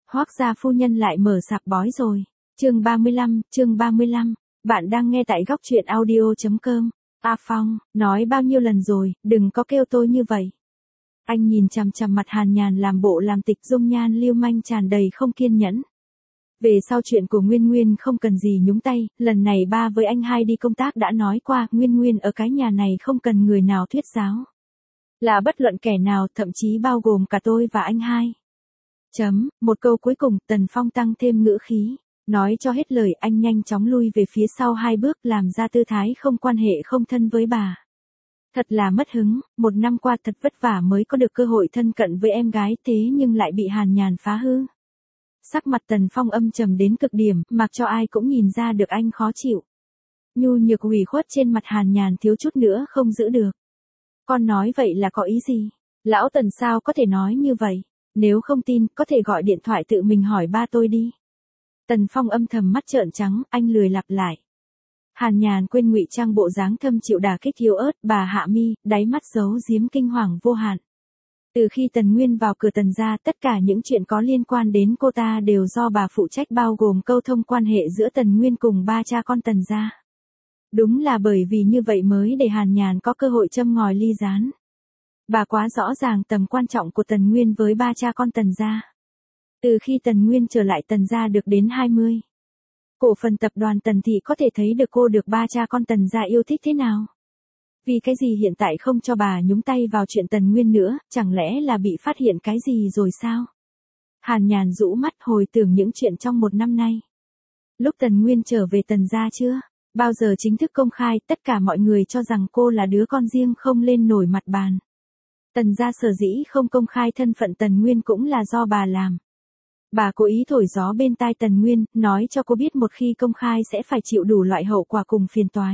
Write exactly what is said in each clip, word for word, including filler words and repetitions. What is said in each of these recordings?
Hoác gia phu nhân lại mở sạp bói rồi. Chương ba mươi lăm, chương ba mươi lăm. Bạn đang nghe tại góc truyện audio chấm com. A Phong, nói bao nhiêu lần rồi, đừng có kêu tôi như vậy. Anh nhìn chằm chằm mặt Hàn Nhàn làm bộ làm tịch, dung nhan lưu manh tràn đầy không kiên nhẫn. Về sau chuyện của Nguyên Nguyên không cần gì nhúng tay, lần này ba với anh hai đi công tác đã nói qua, Nguyên Nguyên ở cái nhà này không cần người nào thuyết giáo. Là bất luận kẻ nào, thậm chí bao gồm cả tôi và anh hai. Chấm, một câu cuối cùng, Tần Phong tăng thêm ngữ khí. Nói cho hết lời, anh nhanh chóng lui về phía sau hai bước, làm ra tư thái không quan hệ không thân với bà. Thật là mất hứng, một năm qua thật vất vả mới có được cơ hội thân cận với em gái, thế nhưng lại bị Hàn Nhàn phá hư. Sắc mặt Tần Phong âm trầm đến cực điểm, mặc cho ai cũng nhìn ra được anh khó chịu. Nhu nhược ủy khuất trên mặt Hàn Nhàn thiếu chút nữa không giữ được. Con nói vậy là có ý gì? Lão Tần sao có thể nói như vậy? Nếu không tin, có thể gọi điện thoại tự mình hỏi ba tôi đi. Tần Phong âm thầm mắt trợn trắng, anh lười lặp lại. Hàn Nhàn quên ngụy trang bộ dáng thâm chịu đả kích yếu ớt, bà hạ mi, đáy mắt giấu giếm kinh hoàng vô hạn. Từ khi Tần Nguyên vào cửa Tần gia, tất cả những chuyện có liên quan đến cô ta đều do bà phụ trách, bao gồm câu thông quan hệ giữa Tần Nguyên cùng ba cha con Tần gia. Đúng là bởi vì như vậy mới để Hàn Nhàn có cơ hội châm ngòi ly gián. Bà quá rõ ràng tầm quan trọng của Tần Nguyên với ba cha con Tần gia. Từ khi Tần Nguyên trở lại Tần gia được đến hai mươi. Cổ phần tập đoàn Tần Thị có thể thấy được cô được ba cha con Tần gia yêu thích thế nào. Vì cái gì hiện tại không cho bà nhúng tay vào chuyện Tần Nguyên nữa, chẳng lẽ là bị phát hiện cái gì rồi sao? Hàn Nhàn rũ mắt hồi tưởng những chuyện trong một năm nay. Lúc Tần Nguyên trở về Tần gia chưa? Bao giờ chính thức công khai, tất cả mọi người cho rằng cô là đứa con riêng không lên nổi mặt bàn. Tần gia sở dĩ không công khai thân phận Tần Nguyên cũng là do bà làm. Bà cố ý thổi gió bên tai Tần Nguyên, nói cho cô biết một khi công khai sẽ phải chịu đủ loại hậu quả cùng phiền toái.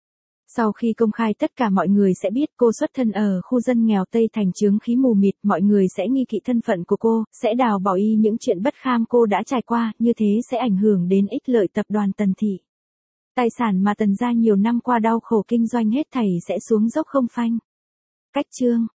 Sau khi công khai tất cả mọi người sẽ biết cô xuất thân ở khu dân nghèo Tây Thành, chướng khí mù mịt, mọi người sẽ nghi kỵ thân phận của cô, sẽ đào bỏ y những chuyện bất kham cô đã trải qua, như thế sẽ ảnh hưởng đến ích lợi tập đoàn Tần Thị. Tài sản mà Tần gia nhiều năm qua đau khổ kinh doanh hết thảy sẽ xuống dốc không phanh. Cách chương,